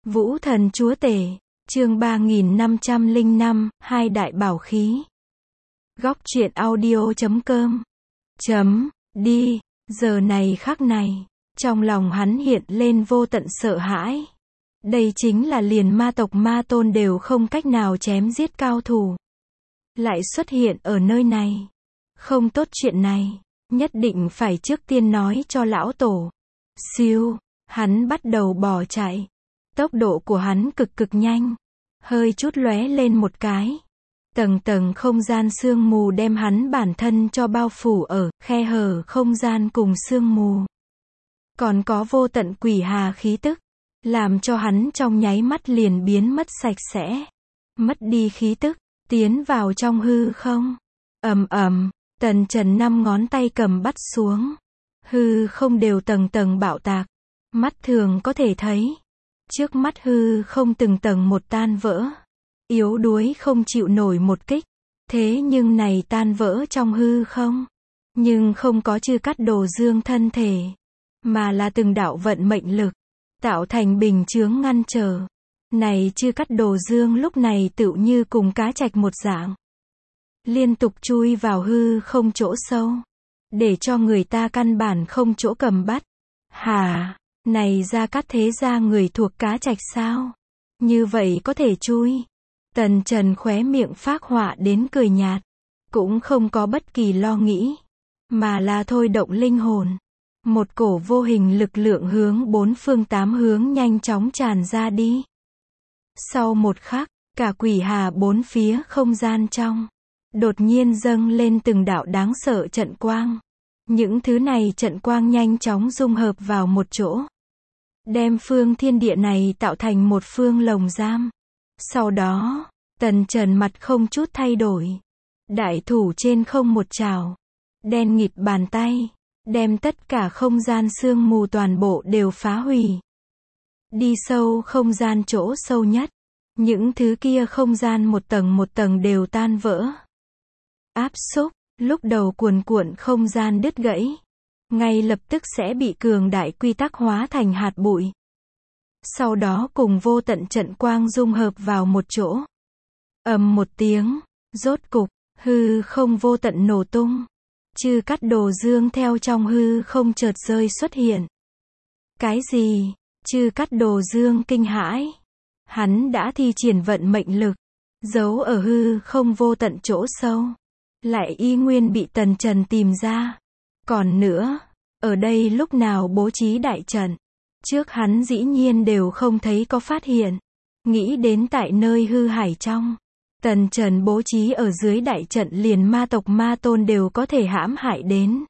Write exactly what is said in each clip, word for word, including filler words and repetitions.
Vũ thần chúa tể, chương ba nghìn năm trăm lẻ năm, hai đại bảo khí. Góc truyện audio chấm com. Chấm, đi, giờ này khắc này, trong lòng hắn hiện lên vô tận sợ hãi. Đây chính là liền ma tộc ma tôn đều không cách nào chém giết cao thủ. Lại xuất hiện ở nơi này. Không tốt chuyện này, nhất định phải trước tiên nói cho lão tổ. Siêu, hắn bắt đầu bỏ chạy. Tốc độ của hắn cực cực nhanh, hơi chút lóe lên một cái. Tầng tầng không gian sương mù đem hắn bản thân cho bao phủ ở khe hở không gian cùng sương mù. Còn có vô tận quỷ hà khí tức, làm cho hắn trong nháy mắt liền biến mất sạch sẽ. Mất đi khí tức, tiến vào trong hư không. Ầm ầm, Tần Trần năm ngón tay cầm bắt xuống. Hư không đều tầng tầng bạo tạc. Mắt thường có thể thấy. Trước mắt hư không từng tầng một tan vỡ. Yếu đuối không chịu nổi một kích. Thế nhưng này tan vỡ trong hư không. Nhưng không có chư cắt đồ dương thân thể. Mà là từng đạo vận mệnh lực. Tạo thành bình chướng ngăn trở. Này chư cắt đồ dương lúc này tựu như cùng cá trạch một dạng. Liên tục chui vào hư không chỗ sâu. Để cho người ta căn bản không chỗ cầm bắt. Hả? Này Gia Cát thế gia người thuộc cá trạch sao? Như vậy có thể chui. Tần Trần khóe miệng phác họa đến cười nhạt. Cũng không có bất kỳ lo nghĩ. Mà là thôi động linh hồn. Một cổ vô hình lực lượng hướng bốn phương tám hướng nhanh chóng tràn ra đi. Sau một khắc, cả quỷ hà bốn phía không gian trong. Đột nhiên dâng lên từng đạo đáng sợ trận quang. Những thứ này trận quang nhanh chóng dung hợp vào một chỗ. Đem phương thiên địa này tạo thành một phương lồng giam. Sau đó, Tần Trần mặt không chút thay đổi. Đại thủ trên không một trào. Đen nghịt bàn tay. Đem tất cả không gian sương mù toàn bộ đều phá hủy. Đi sâu không gian chỗ sâu nhất. Những thứ kia không gian một tầng một tầng đều tan vỡ. Áp xúc, lúc đầu cuồn cuộn không gian đứt gãy. Ngay lập tức sẽ bị cường đại quy tắc hóa thành hạt bụi. Sau đó cùng vô tận trận quang dung hợp vào một chỗ. Ầm một tiếng, rốt cục, hư không vô tận nổ tung. Chư cắt đồ dương theo trong hư không chợt rơi xuất hiện. Cái gì? Chư cắt đồ dương kinh hãi. Hắn đã thi triển vận mệnh lực. Giấu ở hư không vô tận chỗ sâu. Lại y nguyên bị Tần Trần tìm ra. Còn nữa, ở đây lúc nào bố trí đại trận. Trước hắn dĩ nhiên đều không thấy có phát hiện. Nghĩ đến tại nơi hư hải trong. Tần Trần bố trí ở dưới đại trận liền ma tộc ma tôn đều có thể hãm hại đến.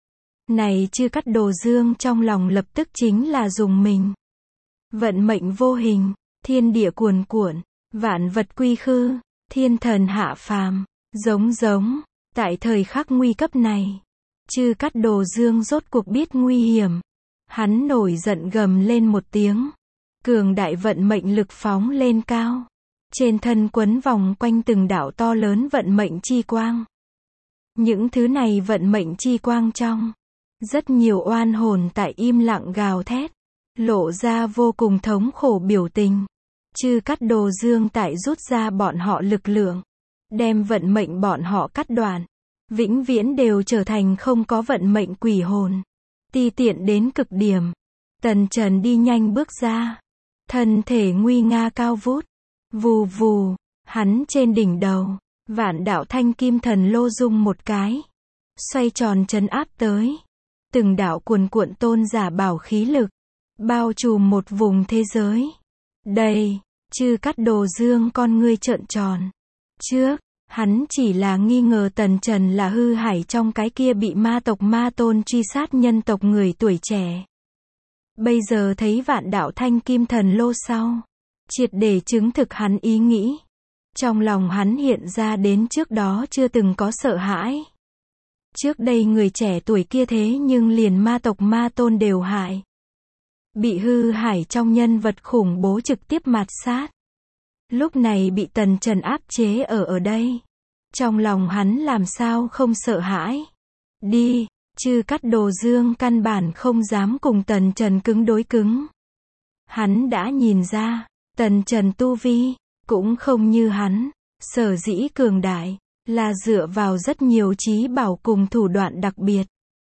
Này chư cắt đồ dương trong lòng lập tức chính là dùng mình. Vận mệnh vô hình, thiên địa cuồn cuộn, vạn vật quy khư, thiên thần hạ phàm, giống giống, tại thời khắc nguy cấp này. Chư cắt đồ dương rốt cuộc biết nguy hiểm. Hắn nổi giận gầm lên một tiếng. Cường đại vận mệnh lực phóng lên cao. Trên thân quấn vòng quanh từng đạo to lớn vận mệnh chi quang. Những thứ này vận mệnh chi quang trong. Rất nhiều oan hồn tại im lặng gào thét. Lộ ra vô cùng thống khổ biểu tình. Chư cắt đồ dương tại rút ra bọn họ lực lượng. Đem vận mệnh bọn họ cắt đoạn. Vĩnh viễn đều trở thành không có vận mệnh quỷ hồn. Ti tiện đến cực điểm. Tần Trần đi nhanh bước ra. Thân thể nguy nga cao vút. Vù vù, hắn trên đỉnh đầu. Vạn đạo thanh kim thần lô rung một cái. Xoay tròn trấn áp tới. Từng đạo cuồn cuộn tôn giả bảo khí lực. Bao trùm một vùng thế giới. Đây, chư cắt đồ dương con ngươi trợn tròn. Trước, hắn chỉ là nghi ngờ Tần Trần là hư hải trong cái kia bị ma tộc ma tôn truy sát nhân tộc người tuổi trẻ. Bây giờ thấy vạn đạo thanh kim thần lô sau. Triệt để chứng thực hắn ý nghĩ. Trong lòng hắn hiện ra đến trước đó chưa từng có sợ hãi. Trước đây người trẻ tuổi kia thế nhưng liền ma tộc ma tôn đều hại. Bị hư hải trong nhân vật khủng bố trực tiếp mạt sát. Lúc này bị Tần Trần áp chế ở ở đây. Trong lòng hắn làm sao không sợ hãi. Đi, chư cắt đồ dương căn bản không dám cùng Tần Trần cứng đối cứng. Hắn đã nhìn ra, Tần Trần tu vi, cũng không như hắn, sở dĩ cường đại, là dựa vào rất nhiều trí bảo cùng thủ đoạn đặc biệt,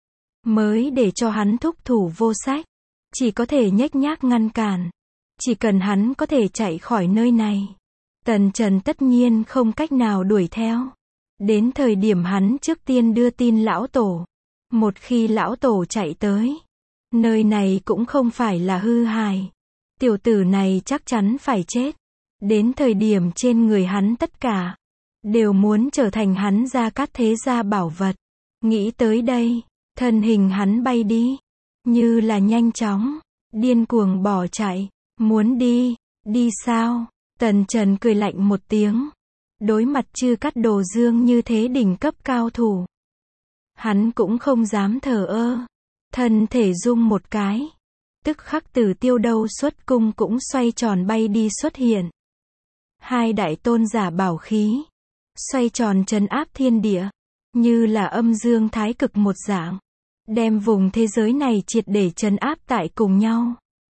mới để cho hắn thúc thủ vô sách, chỉ có thể nhếch nhác ngăn cản. Chỉ cần hắn có thể chạy khỏi nơi này, Tần Trần tất nhiên không cách nào đuổi theo. Đến thời điểm hắn trước tiên đưa tin lão tổ. Một khi lão tổ chạy tới, nơi này cũng không phải là hư hài. Tiểu tử này chắc chắn phải chết. Đến thời điểm trên người hắn tất cả, đều muốn trở thành hắn Gia Cát Thế Gia bảo vật. Nghĩ tới đây, thân hình hắn bay đi, như là nhanh chóng, điên cuồng bỏ chạy. Muốn đi, đi sao? Tần Trần cười lạnh một tiếng. Đối mặt Chư Cát Đồ Dương như thế đỉnh cấp cao thủ, hắn cũng không dám thờ ơ. Thân thể rung một cái, tức khắc Tử Tiêu Đâu xuất cung cũng xoay tròn bay đi xuất hiện. Hai đại tôn giả bảo khí, xoay tròn trấn áp thiên địa, như là âm dương thái cực một dạng, đem vùng thế giới này triệt để trấn áp tại cùng nhau.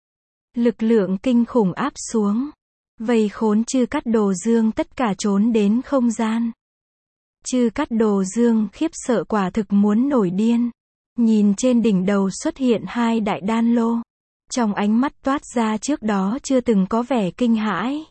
Lực lượng kinh khủng áp xuống, vây khốn Chư Cát Đồ Dương tất cả trốn đến không gian. Chư Cát Đồ Dương khiếp sợ quả thực muốn nổi điên. Nhìn trên đỉnh đầu xuất hiện hai đại đan lô, trong ánh mắt toát ra trước đó chưa từng có vẻ kinh hãi.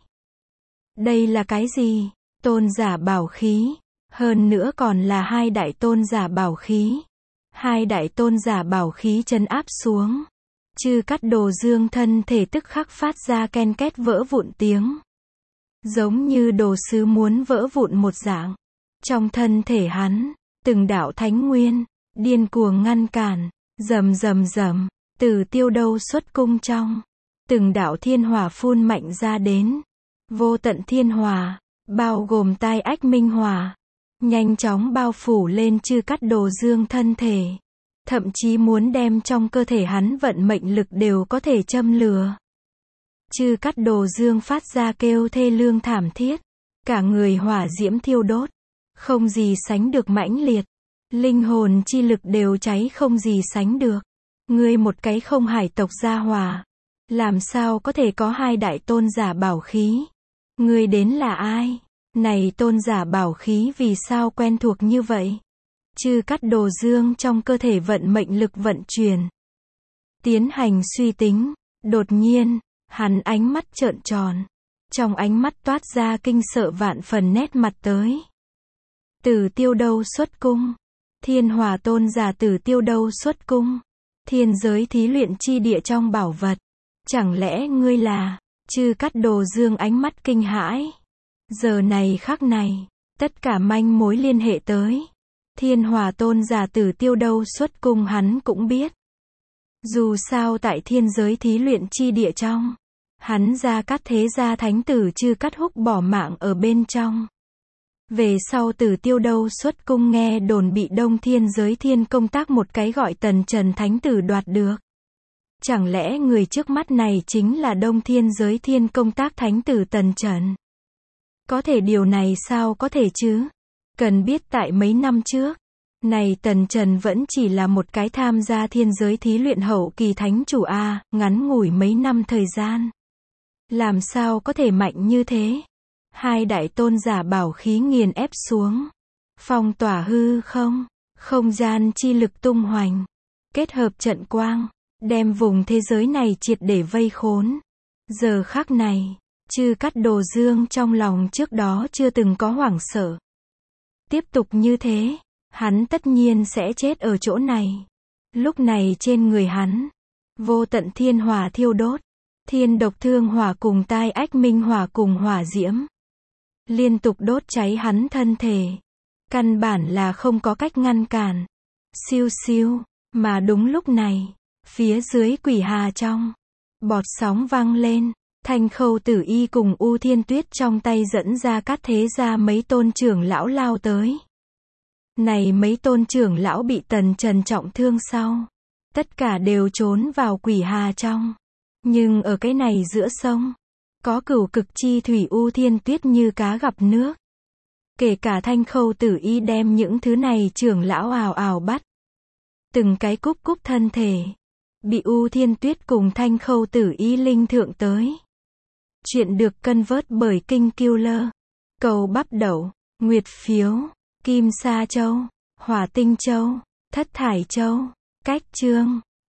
Đây là cái gì? Tôn giả bảo khí, hơn nữa còn là hai đại tôn giả bảo khí. Hai đại tôn giả bảo khí trấn áp xuống, Chư Cát Đồ Dương thân thể tức khắc phát ra ken két vỡ vụn tiếng. Giống như đồ sứ muốn vỡ vụn một dạng. Trong thân thể hắn, từng đạo thánh nguyên, điên cuồng ngăn cản, rầm rầm rầm, Tử Tiêu Đâu xuất cung trong. Từng đạo thiên hỏa phun mạnh ra đến. Vô tận thiên hỏa, bao gồm tai ách minh hỏa, nhanh chóng bao phủ lên Chư Cát Đồ Dương thân thể. Thậm chí muốn đem trong cơ thể hắn vận mệnh lực đều có thể châm lửa. Chư Cát Đồ Dương phát ra kêu thê lương thảm thiết. Cả người hỏa diễm thiêu đốt. Không gì sánh được mãnh liệt. Linh hồn chi lực đều cháy không gì sánh được. Ngươi một cái không hải tộc gia hỏa, làm sao có thể có hai đại tôn giả bảo khí? Ngươi đến là ai? Này tôn giả bảo khí vì sao quen thuộc như vậy? Chư Cát Đồ Dương trong cơ thể vận mệnh lực vận chuyển, tiến hành suy tính. Đột nhiên, hắn ánh mắt trợn tròn. Trong ánh mắt toát ra kinh sợ vạn phần nét mặt tới. Tử Tiêu Đâu xuất cung. Thiên Hỏa tôn giả Tử Tiêu Đâu xuất cung. Thiên giới thí luyện chi địa trong bảo vật. Chẳng lẽ ngươi là? Chư Cát Đồ Dương ánh mắt kinh hãi. Giờ này khắc này, tất cả manh mối liên hệ tới Thiên Hỏa tôn giả Tử Tiêu Đâu xuất cung hắn cũng biết. Dù sao tại thiên giới thí luyện chi địa trong, hắn Gia Cát Thế Gia thánh tử Chư Cát Húc bỏ mạng ở bên trong. Về sau Tử Tiêu Đâu xuất cung nghe đồn bị Đông Thiên giới thiên công tác một cái gọi Tần Trần thánh tử đoạt được. Chẳng lẽ người trước mắt này chính là Đông Thiên giới thiên công tác thánh tử Tần Trần? Có thể điều này sao có thể chứ? Cần biết tại mấy năm trước, này Tần Trần vẫn chỉ là một cái tham gia thiên giới thí luyện hậu kỳ thánh chủ A, ngắn ngủi mấy năm thời gian. Làm sao có thể mạnh như thế? Hai đại tôn giả bảo khí nghiền ép xuống. Phong tỏa hư không, không gian chi lực tung hoành. Kết hợp trận quang, đem vùng thế giới này triệt để vây khốn. Giờ khắc này, Chư Cát Đồ Dương trong lòng trước đó chưa từng có hoảng sợ. Tiếp tục như thế, hắn tất nhiên sẽ chết ở chỗ này. Lúc này trên người hắn, vô tận thiên hỏa thiêu đốt. Thiên độc thương hỏa cùng tai ách minh hỏa cùng hỏa diễm, liên tục đốt cháy hắn thân thể. Căn bản là không có cách ngăn cản. Siêu siêu, mà đúng lúc này, phía dưới Quỷ Hà trong, bọt sóng vang lên. Thanh Khâu Tử Y cùng U Thiên Tuyết trong tay dẫn ra Cát Thế Gia mấy tôn trưởng lão lao tới. Này mấy tôn trưởng lão bị Tần Trần trọng thương sau, tất cả đều trốn vào Quỷ Hà trong. Nhưng ở cái này giữa sông, có cửu cực chi thủy U Thiên Tuyết như cá gặp nước. Kể cả Thanh Khâu Tử Y đem những thứ này trưởng lão ào ào bắt. Từng cái cúc cúc thân thể, bị U Thiên Tuyết cùng Thanh Khâu Tử Y linh thượng tới. Chuyện được convert bởi King Killer. Cầu bắp đậu, nguyệt phiếu, kim sa châu, hỏa tinh châu, thất thải châu. Cách chương